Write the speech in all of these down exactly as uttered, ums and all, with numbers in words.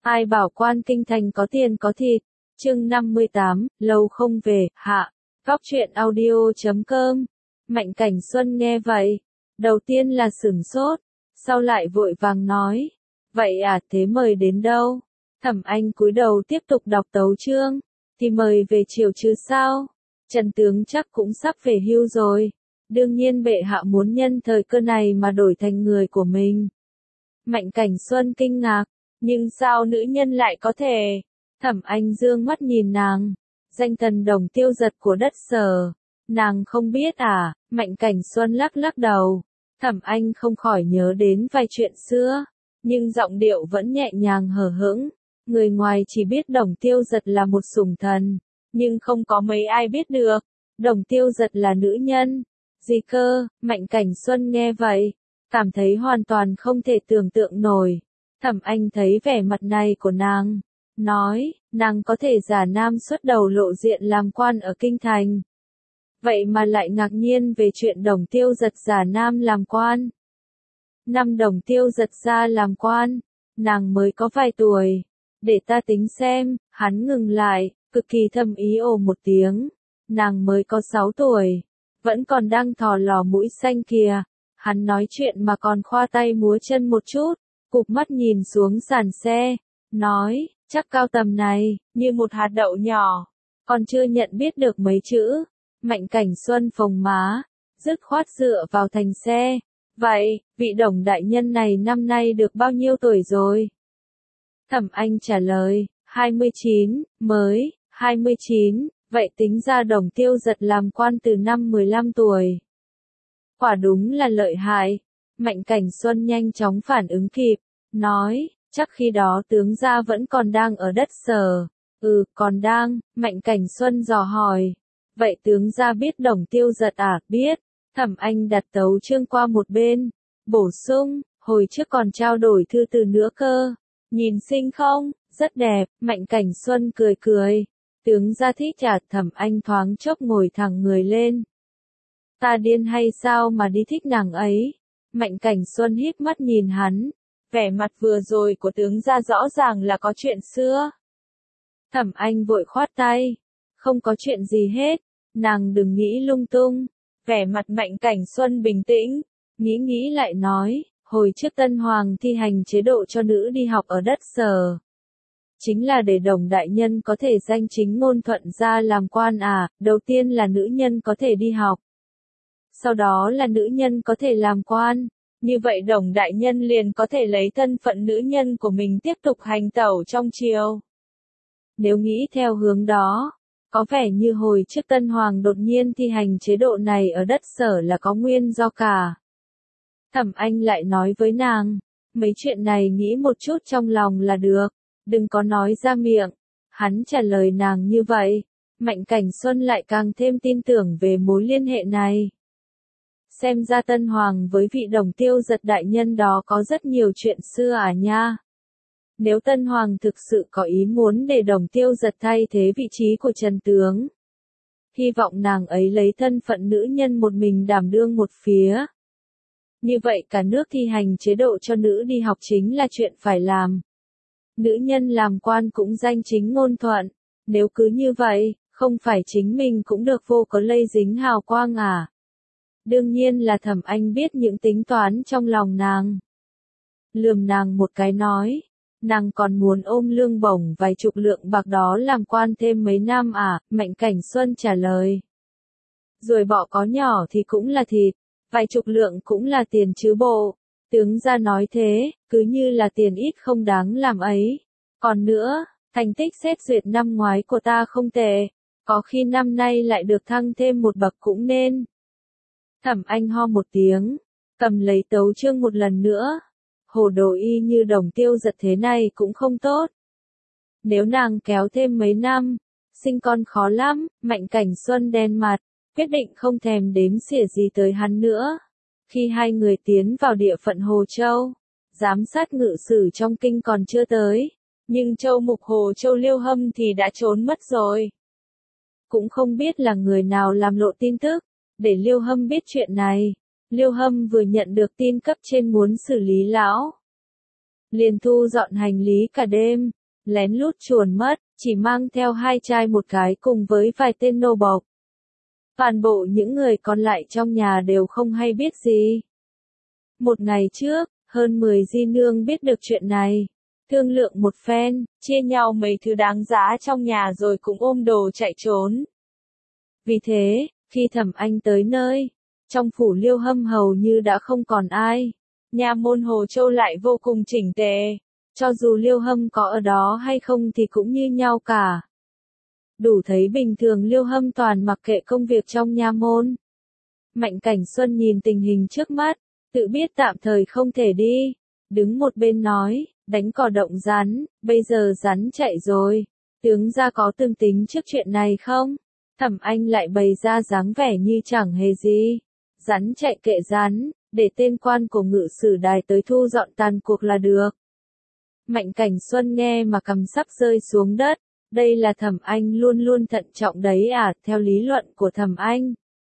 Ai bảo quan kinh thành có tiền có thịt. Chương năm mươi tám, lâu không về, hạ. Góc truyện audio chấm com. Mạnh Cảnh Xuân nghe vậy, đầu tiên là sửng sốt, sau lại vội vàng nói, vậy à, thế mời đến đâu? Thẩm Anh cúi đầu tiếp tục đọc tấu chương, thì mời về triều chứ sao? Trần tướng chắc cũng sắp về hưu rồi, đương nhiên bệ hạ muốn nhân thời cơ này mà đổi thành người của mình. Mạnh Cảnh Xuân kinh ngạc, nhưng sao nữ nhân lại có thể? Thẩm Anh dương mắt nhìn nàng, danh thần Đồng Tiêu Giật của đất Sở, nàng không biết à? Mạnh Cảnh Xuân lắc lắc đầu. Thẩm Anh không khỏi nhớ đến vài chuyện xưa, nhưng giọng điệu vẫn nhẹ nhàng hờ hững. Người ngoài chỉ biết Đồng Tiêu Giật là một sủng thần, nhưng không có mấy ai biết được, Đồng Tiêu Giật là nữ nhân. Gì cơ? Mạnh Cảnh Xuân nghe vậy, cảm thấy hoàn toàn không thể tưởng tượng nổi. Thẩm Anh thấy vẻ mặt này của nàng, nói, nàng có thể giả nam xuất đầu lộ diện làm quan ở kinh thành. Vậy mà lại ngạc nhiên về chuyện Đồng Tiêu Giật giả nam làm quan. Năm Đồng Tiêu Giật ra làm quan, nàng mới có vài tuổi. Để ta tính xem. Hắn ngừng lại, cực kỳ thâm ý ồ một tiếng. Nàng mới có sáu tuổi, vẫn còn đang thò lò mũi xanh kìa. Hắn nói chuyện mà còn khoa tay múa chân một chút, cụp mắt nhìn xuống sàn xe, nói, chắc cao tầm này, như một hạt đậu nhỏ, còn chưa nhận biết được mấy chữ. Mạnh Cảnh Xuân phồng má, dứt khoát dựa vào thành xe. Vậy, vị Đồng đại nhân này năm nay được bao nhiêu tuổi rồi? Thẩm Anh trả lời, hai mươi chín, mới, hai mươi chín, vậy tính ra Đồng Tiêu Giật làm quan từ năm mười lăm tuổi. Quả đúng là lợi hại. Mạnh Cảnh Xuân nhanh chóng phản ứng kịp, nói, chắc khi đó tướng gia vẫn còn đang ở đất Sở. Ừ, còn đang. Mạnh Cảnh Xuân dò hỏi, vậy tướng gia biết Đồng Tiêu Giật à? Biết. Thẩm Anh đặt tấu chương qua một bên, bổ sung, hồi trước còn trao đổi thư từ nữa cơ. Nhìn xinh không? Rất đẹp. Mạnh Cảnh Xuân cười cười, tướng gia thích à? Thẩm Anh thoáng chốc ngồi thẳng người lên. Ta điên hay sao mà đi thích nàng ấy? Mạnh Cảnh Xuân híp mắt nhìn hắn, vẻ mặt vừa rồi của tướng gia rõ ràng là có chuyện xưa. Thẩm Anh vội khoát tay, không có chuyện gì hết, nàng đừng nghĩ lung tung. Vẻ mặt Mạnh Cảnh Xuân bình tĩnh, nghĩ nghĩ lại nói, hồi trước Tân Hoàng thi hành chế độ cho nữ đi học ở đất Sở. Chính là để Đồng đại nhân có thể danh chính ngôn thuận ra làm quan à? Đầu tiên là nữ nhân có thể đi học, sau đó là nữ nhân có thể làm quan. Như vậy Đồng đại nhân liền có thể lấy thân phận nữ nhân của mình tiếp tục hành tẩu trong triều. Nếu nghĩ theo hướng đó, có vẻ như hồi trước Tân Hoàng đột nhiên thi hành chế độ này ở đất Sở là có nguyên do cả. Thẩm Anh lại nói với nàng, mấy chuyện này nghĩ một chút trong lòng là được, đừng có nói ra miệng. Hắn trả lời nàng như vậy, Mạnh Cảnh Xuân lại càng thêm tin tưởng về mối liên hệ này. Xem ra Tân Hoàng với vị Đồng Tiêu Giật đại nhân đó có rất nhiều chuyện xưa à nha. Nếu Tân Hoàng thực sự có ý muốn để Đồng Tiêu Giật thay thế vị trí của Trần tướng, hy vọng nàng ấy lấy thân phận nữ nhân một mình đảm đương một phía. Như vậy cả nước thi hành chế độ cho nữ đi học chính là chuyện phải làm. Nữ nhân làm quan cũng danh chính ngôn thuận. Nếu cứ như vậy, không phải chính mình cũng được vô cớ lây dính hào quang à? Đương nhiên là Thẩm Anh biết những tính toán trong lòng nàng. Lườm nàng một cái nói, nàng còn muốn ôm lương bổng vài chục lượng bạc đó làm quan thêm mấy năm à? Mạnh Cảnh Xuân trả lời. Rồi bỏ có nhỏ thì cũng là thịt, vài chục lượng cũng là tiền chứ bộ. Tướng gia nói thế, cứ như là tiền ít không đáng làm ấy. Còn nữa, thành tích xét duyệt năm ngoái của ta không tệ, có khi năm nay lại được thăng thêm một bậc cũng nên. Thẩm Anh ho một tiếng, cầm lấy tấu chương một lần nữa. Hồ đồ y như Đồng Tiêu Giật thế này cũng không tốt. Nếu nàng kéo thêm mấy năm, sinh con khó lắm. Mạnh Cảnh Xuân đen mặt, quyết định không thèm đếm xỉa gì tới hắn nữa. Khi hai người tiến vào địa phận Hồ Châu, giám sát ngự sử trong kinh còn chưa tới, nhưng Châu Mục Hồ Châu Liêu Hâm thì đã trốn mất rồi. Cũng không biết là người nào làm lộ tin tức, để Liêu Hâm biết chuyện này. Liêu Hâm vừa nhận được tin cấp trên muốn xử lý lão, liền thu dọn hành lý cả đêm, lén lút chuồn mất, chỉ mang theo hai trai một gái cùng với vài tên nô bộc. Toàn bộ những người còn lại trong nhà đều không hay biết gì. Một ngày trước, hơn mười di nương biết được chuyện này. Thương lượng một phen, chia nhau mấy thứ đáng giá trong nhà rồi cũng ôm đồ chạy trốn. Vì thế, khi Thẩm Anh tới nơi, trong phủ Liêu Hâm hầu như đã không còn ai. Nhà môn Hồ Châu lại vô cùng chỉnh tề. Cho dù Liêu Hâm có ở đó hay không thì cũng như nhau cả. Đủ thấy bình thường Liêu Hâm toàn mặc kệ công việc trong nha môn. Mạnh Cảnh Xuân nhìn tình hình trước mắt, tự biết tạm thời không thể đi. Đứng một bên nói, đánh cò động rắn, bây giờ rắn chạy rồi. Tướng gia có tương tính trước chuyện này không? Thẩm Anh lại bày ra dáng vẻ như chẳng hề gì. Rắn chạy kệ rắn, để tên quan của ngự sử đài tới thu dọn tàn cuộc là được. Mạnh Cảnh Xuân nghe mà cầm sắp rơi xuống đất. Đây là Thẩm Anh luôn luôn thận trọng đấy à, theo lý luận của Thẩm Anh.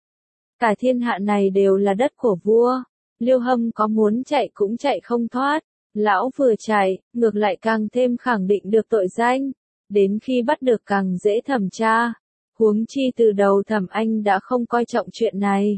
Cả thiên hạ này đều là đất của vua. Liêu Hâm có muốn chạy cũng chạy không thoát. Lão vừa chạy, ngược lại càng thêm khẳng định được tội danh. Đến khi bắt được càng dễ thẩm tra. Huống chi từ đầu Thẩm Anh đã không coi trọng chuyện này.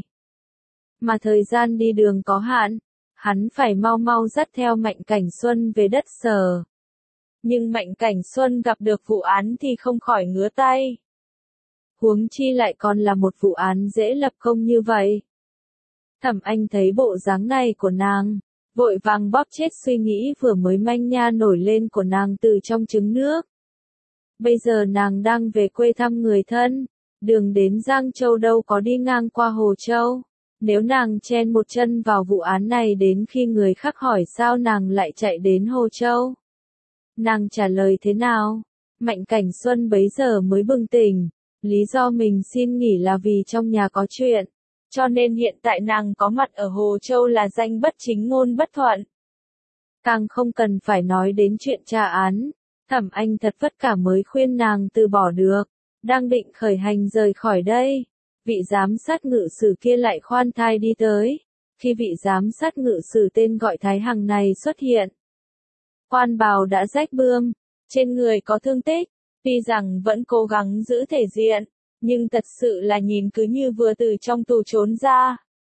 Mà thời gian đi đường có hạn, hắn phải mau mau dắt theo Mạnh Cảnh Xuân về đất Sở. Nhưng Mạnh Cảnh Xuân gặp được vụ án thì không khỏi ngứa tay. Huống chi lại còn là một vụ án dễ lập công như vậy. Thẩm Anh thấy bộ dáng này của nàng, vội vàng bóp chết suy nghĩ vừa mới manh nha nổi lên của nàng từ trong trứng nước. Bây giờ nàng đang về quê thăm người thân, đường đến Giang Châu đâu có đi ngang qua Hồ Châu. Nếu nàng chen một chân vào vụ án này đến khi người khác hỏi sao nàng lại chạy đến Hồ Châu. Nàng trả lời thế nào? Mạnh Cảnh Xuân bấy giờ mới bừng tỉnh. Lý do mình xin nghỉ là vì trong nhà có chuyện. Cho nên hiện tại nàng có mặt ở Hồ Châu là danh bất chính ngôn bất thuận. Càng không cần phải nói đến chuyện tra án. Thẩm Anh thật vất cả mới khuyên nàng từ bỏ được. Đang định khởi hành rời khỏi đây. Vị giám sát ngự sử kia lại khoan thai đi tới. Khi vị giám sát ngự sử tên gọi Thái Hằng này xuất hiện. Quan bào đã rách bươm, trên người có thương tích, tuy rằng vẫn cố gắng giữ thể diện, nhưng thật sự là nhìn cứ như vừa từ trong tù trốn ra.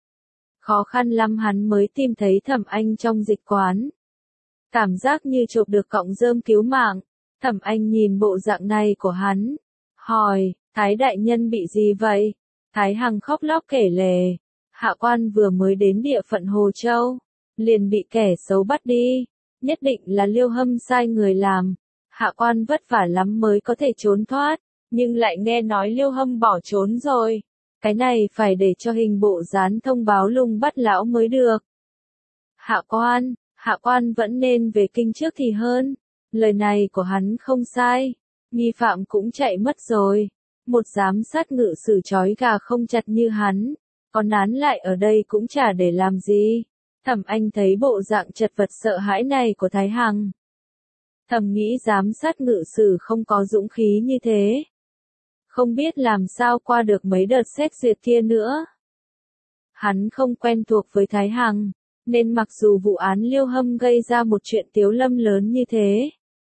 Khó khăn lắm hắn mới tìm thấy Thẩm Anh trong dịch quán. Cảm giác như chộp được cọng rơm cứu mạng, Thẩm Anh nhìn bộ dạng này của hắn, hỏi, Thái đại nhân bị gì vậy? Thái Hằng khóc lóc kể lể, hạ quan vừa mới đến địa phận Hồ Châu, liền bị kẻ xấu bắt đi. Nhất định là Liêu Hâm sai người làm. Hạ quan vất vả lắm mới có thể trốn thoát, nhưng lại nghe nói Liêu Hâm bỏ trốn rồi. Cái này phải để cho hình bộ gián thông báo lùng bắt lão mới được. Hạ quan, hạ quan vẫn nên về kinh trước thì hơn. Lời này của hắn không sai. Nghi phạm cũng chạy mất rồi. Một giám sát ngự sử trói gà không chặt như hắn. Còn nán lại ở đây cũng chả để làm gì. Thẩm Anh thấy bộ dạng chật vật sợ hãi này của Thái Hằng. Thầm nghĩ giám sát ngự sử không có dũng khí như thế. Không biết làm sao qua được mấy đợt xét duyệt kia nữa. Hắn không quen thuộc với Thái Hằng, nên mặc dù vụ án Liêu Hâm gây ra một chuyện tiếu lâm lớn như thế.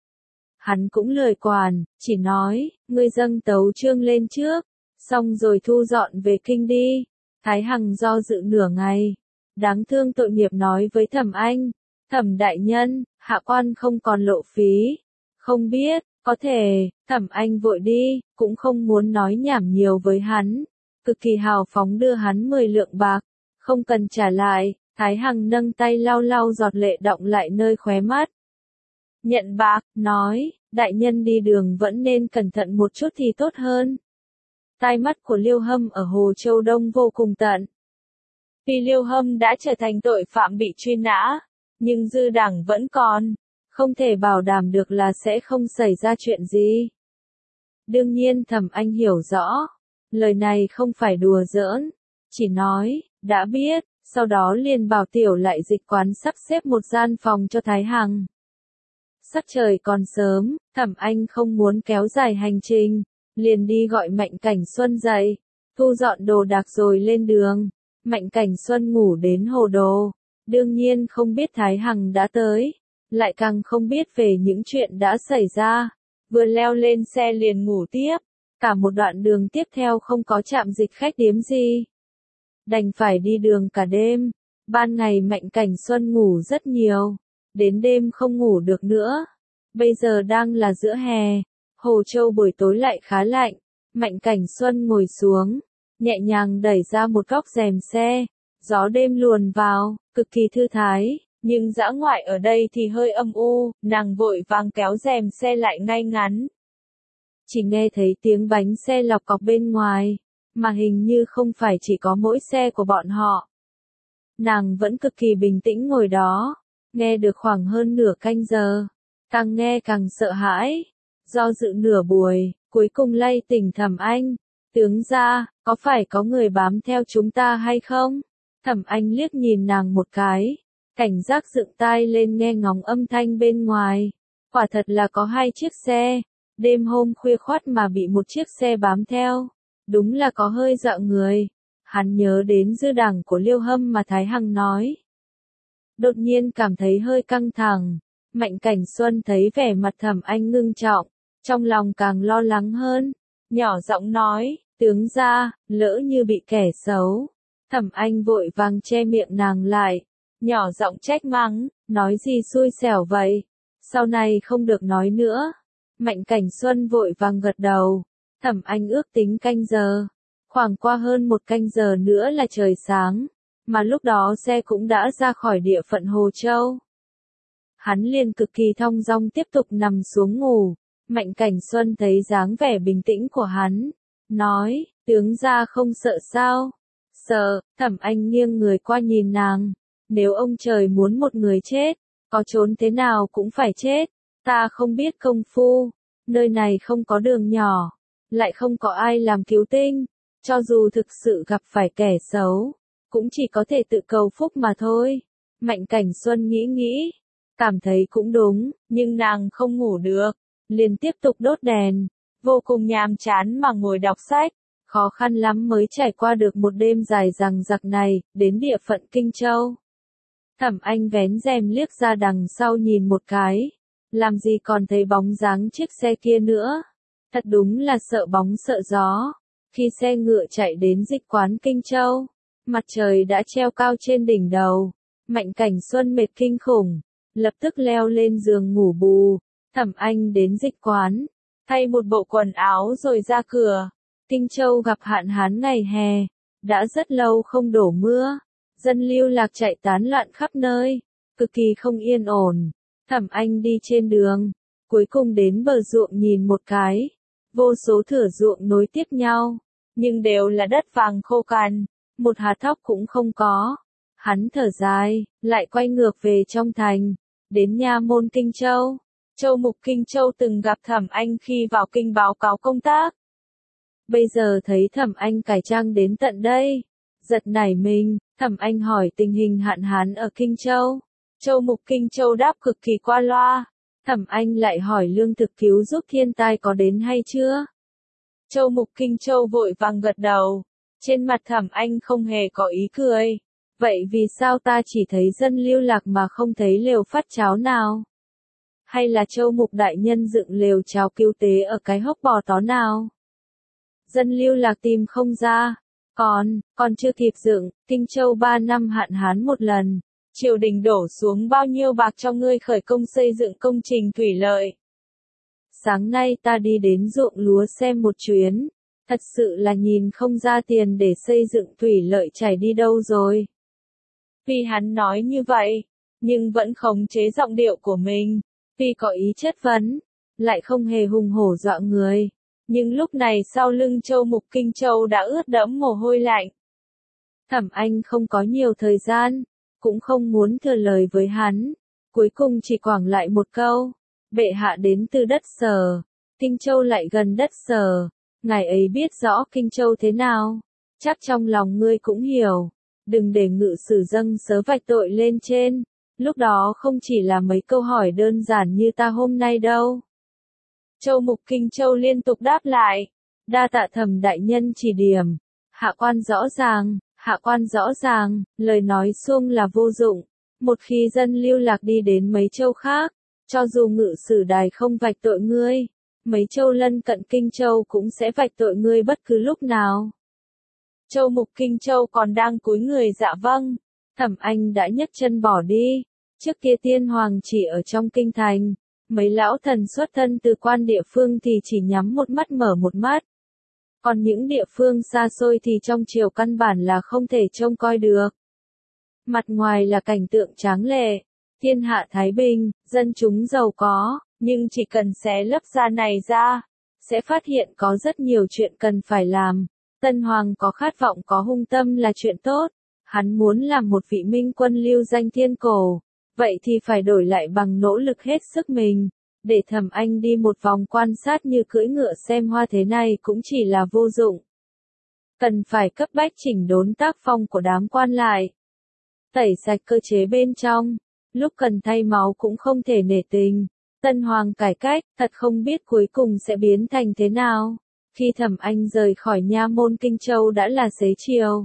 Hắn cũng lười quản, chỉ nói, ngươi dâng tấu chương lên trước, xong rồi thu dọn về kinh đi. Thái Hằng do dự nửa ngày. Đáng thương tội nghiệp nói với Thẩm Anh, Thẩm đại nhân, hạ quan không còn lộ phí. Không biết, có thể, Thẩm Anh vội đi, cũng không muốn nói nhảm nhiều với hắn. Cực kỳ hào phóng đưa hắn mười lượng bạc, không cần trả lại. Thái Hằng nâng tay lau lau giọt lệ đọng lại nơi khóe mắt. Nhận bạc, nói, đại nhân đi đường vẫn nên cẩn thận một chút thì tốt hơn. Tai mắt của Liêu Hâm ở Hồ Châu Đông vô cùng tận. Vì Liêu Hâm đã trở thành tội phạm bị truy nã, nhưng dư đảng vẫn còn, không thể bảo đảm được là sẽ không xảy ra chuyện gì. Đương nhiên Thẩm Anh hiểu rõ, lời này không phải đùa giỡn, chỉ nói, đã biết, sau đó liền bảo tiểu lại dịch quán sắp xếp một gian phòng cho Thái Hằng. Sắc trời còn sớm, Thẩm Anh không muốn kéo dài hành trình, liền đi gọi Mạnh Cảnh Xuân dậy, thu dọn đồ đạc rồi lên đường. Mạnh Cảnh Xuân ngủ đến hồ đồ, đương nhiên không biết Thái Hằng đã tới, lại càng không biết về những chuyện đã xảy ra. Vừa leo lên xe liền ngủ tiếp, cả một đoạn đường tiếp theo không có trạm dịch khách điếm gì. Đành phải đi đường cả đêm, ban ngày Mạnh Cảnh Xuân ngủ rất nhiều, đến đêm không ngủ được nữa. Bây giờ đang là giữa hè, Hồ Châu buổi tối lại khá lạnh, Mạnh Cảnh Xuân ngồi xuống, nhẹ nhàng đẩy ra một góc rèm xe, gió đêm luồn vào, cực kỳ thư thái. Nhưng dã ngoại ở đây thì hơi âm u, nàng vội vàng kéo rèm xe lại ngay ngắn. Chỉ nghe thấy tiếng bánh xe lọc cọc bên ngoài, mà hình như không phải chỉ có mỗi xe của bọn họ. Nàng vẫn cực kỳ bình tĩnh ngồi đó, nghe được khoảng hơn nửa canh giờ, càng nghe càng sợ hãi, do dự nửa buổi, cuối cùng lay tỉnh Thẩm Anh. Tướng gia, có phải có người bám theo chúng ta hay không? Thẩm Anh liếc nhìn nàng một cái, cảnh giác dựng tai lên nghe ngóng âm thanh bên ngoài. Quả thật là có hai chiếc xe, đêm hôm khuya khoắt mà bị một chiếc xe bám theo, đúng là có hơi dọa người. Hắn nhớ đến dư đảng của Liêu Hâm mà Thái Hằng nói. Đột nhiên cảm thấy hơi căng thẳng, Mạnh Cảnh Xuân thấy vẻ mặt Thẩm Anh ngưng trọng, trong lòng càng lo lắng hơn, nhỏ giọng nói, tướng gia, lỡ như bị kẻ xấu. Thẩm Anh vội vàng che miệng nàng lại, nhỏ giọng trách mắng, nói gì xui xẻo vậy, sau này không được nói nữa. Mạnh Cảnh Xuân vội vàng gật đầu, Thẩm Anh ước tính canh giờ, khoảng qua hơn một canh giờ nữa là trời sáng, mà lúc đó xe cũng đã ra khỏi địa phận Hồ Châu. Hắn liền cực kỳ thong dong tiếp tục nằm xuống ngủ, Mạnh Cảnh Xuân thấy dáng vẻ bình tĩnh của hắn, nói, tướng gia không sợ sao? Sợ. Thẩm Anh nghiêng người qua nhìn nàng, nếu ông trời muốn một người chết, có trốn thế nào cũng phải chết, ta không biết công phu, nơi này không có đường nhỏ, lại không có ai làm cứu tinh, cho dù thực sự gặp phải kẻ xấu, cũng chỉ có thể tự cầu phúc mà thôi. Mạnh Cảnh Xuân nghĩ nghĩ, cảm thấy cũng đúng, nhưng nàng không ngủ được, liền tiếp tục đốt đèn, vô cùng nhàm chán mà ngồi đọc sách, khó khăn lắm mới trải qua được một đêm dài dằng dặc này, đến địa phận Kinh Châu. Thẩm Anh vén rèm liếc ra đằng sau nhìn một cái, làm gì còn thấy bóng dáng chiếc xe kia nữa, thật đúng là sợ bóng sợ gió. Khi xe ngựa chạy đến dịch quán Kinh Châu, mặt trời đã treo cao trên đỉnh đầu, Mạnh Cảnh Xuân mệt kinh khủng, lập tức leo lên giường ngủ bù. Thẩm Anh đến dịch quán, thay một bộ quần áo rồi ra cửa. Kinh Châu gặp hạn hán ngày hè, đã rất lâu không đổ mưa, dân lưu lạc chạy tán loạn khắp nơi, cực kỳ không yên ổn. Thẩm Anh đi trên đường, cuối cùng đến bờ ruộng nhìn một cái, vô số thửa ruộng nối tiếp nhau, nhưng đều là đất vàng khô cằn, một hạt thóc cũng không có. Hắn thở dài, lại quay ngược về trong thành, đến nha môn Kinh Châu. Châu Mục Kinh Châu từng gặp Thẩm Anh khi vào kinh báo cáo công tác. Bây giờ thấy Thẩm Anh cải trang đến tận đây, giật nảy mình. Thẩm Anh hỏi tình hình hạn hán ở Kinh Châu. Châu Mục Kinh Châu đáp cực kỳ qua loa. Thẩm Anh lại hỏi lương thực cứu giúp thiên tai có đến hay chưa. Châu Mục Kinh Châu vội vàng gật đầu. Trên mặt Thẩm Anh không hề có ý cười. Vậy vì sao ta chỉ thấy dân lưu lạc mà không thấy lều phát cháo nào? Hay là Châu Mục đại nhân dựng lều cháo cứu tế ở cái hốc bò tó nào? Dân lưu lạc tìm không ra. Còn, còn chưa kịp dựng, Kinh Châu ba năm hạn hán một lần. Triều đình đổ xuống bao nhiêu bạc cho ngươi khởi công xây dựng công trình thủy lợi. Sáng nay ta đi đến ruộng lúa xem một chuyến, thật sự là nhìn không ra tiền để xây dựng thủy lợi chảy đi đâu rồi. Vì hắn nói như vậy, nhưng vẫn khống chế giọng điệu của mình, tuy có ý chất vấn, lại không hề hùng hổ dọa người. Nhưng lúc này sau lưng Châu Mục Kinh Châu đã ướt đẫm mồ hôi lạnh. Thẩm Anh không có nhiều thời gian, cũng không muốn thừa lời với hắn, cuối cùng chỉ quảng lại một câu, bệ hạ đến từ đất Sở, Kinh Châu lại gần đất Sở, ngài ấy biết rõ Kinh Châu thế nào, chắc trong lòng ngươi cũng hiểu, đừng để ngự sử dâng sớ vạch tội lên trên, lúc đó không chỉ là mấy câu hỏi đơn giản như ta hôm nay đâu. Châu Mục Kinh Châu liên tục đáp lại, đa tạ Thẩm đại nhân chỉ điểm, hạ quan rõ ràng. Hạ quan rõ ràng, lời nói suông là vô dụng, Một khi dân lưu lạc đi đến mấy châu khác, cho dù ngự sử đài không vạch tội ngươi, mấy châu lân cận Kinh Châu cũng sẽ vạch tội ngươi bất cứ lúc nào. Châu Mục Kinh Châu còn đang cúi người dạ vâng. Thẩm Anh đã nhấc chân bỏ đi. Trước kia tiên hoàng chỉ ở trong kinh thành, mấy lão thần xuất thân từ quan địa phương thì chỉ nhắm một mắt mở một mắt. Còn những địa phương xa xôi thì trong triều căn bản là không thể trông coi được. Mặt ngoài là cảnh tượng tráng lệ, thiên hạ thái bình, dân chúng giàu có, nhưng chỉ cần xé lớp da này ra, sẽ phát hiện có rất nhiều chuyện cần phải làm. Tân Hoàng có khát vọng có hung tâm là chuyện tốt, hắn muốn làm một vị minh quân lưu danh thiên cổ, vậy thì phải đổi lại bằng nỗ lực hết sức mình. Để Thẩm Anh đi một vòng quan sát như cưỡi ngựa xem hoa thế này cũng chỉ là vô dụng. Cần phải cấp bách chỉnh đốn tác phong của đám quan lại. Tẩy sạch cơ chế bên trong, lúc cần thay máu cũng không thể nể tình. Tân Hoàng cải cách, thật không biết cuối cùng sẽ biến thành thế nào. Khi Thẩm Anh rời khỏi nha môn Kinh Châu đã là xế chiều.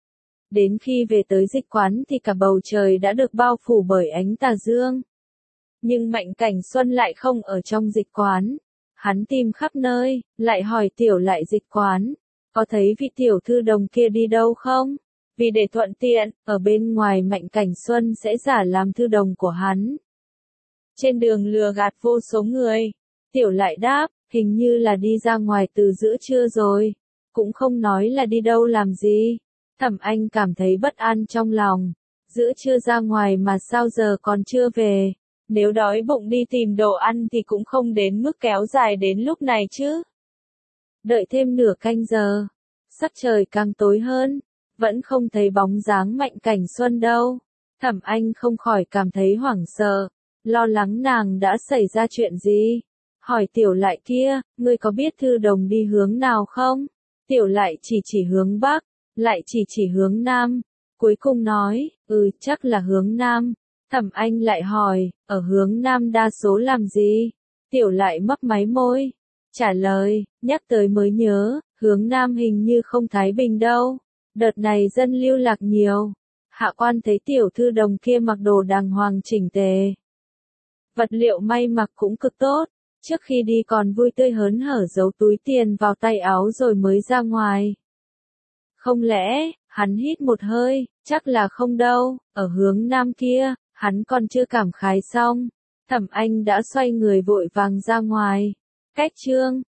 Đến khi về tới dịch quán thì cả bầu trời đã được bao phủ bởi ánh tà dương. Nhưng Mạnh Cảnh Xuân lại không ở trong dịch quán. Hắn tìm khắp nơi, lại hỏi tiểu lại dịch quán. Có thấy vị tiểu thư đồng kia đi đâu không? Vì để thuận tiện, ở bên ngoài Mạnh Cảnh Xuân sẽ giả làm thư đồng của hắn. Trên đường lừa gạt vô số người. Tiểu lại đáp, hình như là đi ra ngoài từ giữa trưa rồi. Cũng không nói là đi đâu làm gì. Thẩm Anh cảm thấy bất an trong lòng. Giữa trưa ra ngoài mà sao giờ còn chưa về. Nếu đói bụng đi tìm đồ ăn thì cũng không đến mức kéo dài đến lúc này chứ. Đợi thêm nửa canh giờ. Sắc trời càng tối hơn. Vẫn không thấy bóng dáng Mạnh Cảnh Xuân đâu. Thẩm Anh không khỏi cảm thấy hoảng sợ. Lo lắng nàng đã xảy ra chuyện gì. Hỏi tiểu lại kia, ngươi có biết thư đồng đi hướng nào không? Tiểu lại chỉ chỉ hướng Bắc, lại chỉ chỉ hướng Nam. Cuối cùng nói, ừ chắc là hướng Nam. Thẩm Anh lại hỏi, ở hướng Nam đa số làm gì? Tiểu lại mấp máy môi. Trả lời, nhắc tới mới nhớ, hướng Nam hình như không thái bình đâu. Đợt này dân lưu lạc nhiều. Hạ quan thấy tiểu thư đồng kia mặc đồ đàng hoàng chỉnh tề. Vật liệu may mặc cũng cực tốt. Trước khi đi còn vui tươi hớn hở giấu túi tiền vào tay áo rồi mới ra ngoài. Không lẽ, hắn hít một hơi, chắc là không đâu, ở hướng Nam kia, hắn còn chưa cảm khái xong. Thẩm Anh đã xoay người vội vàng ra ngoài. Cách chương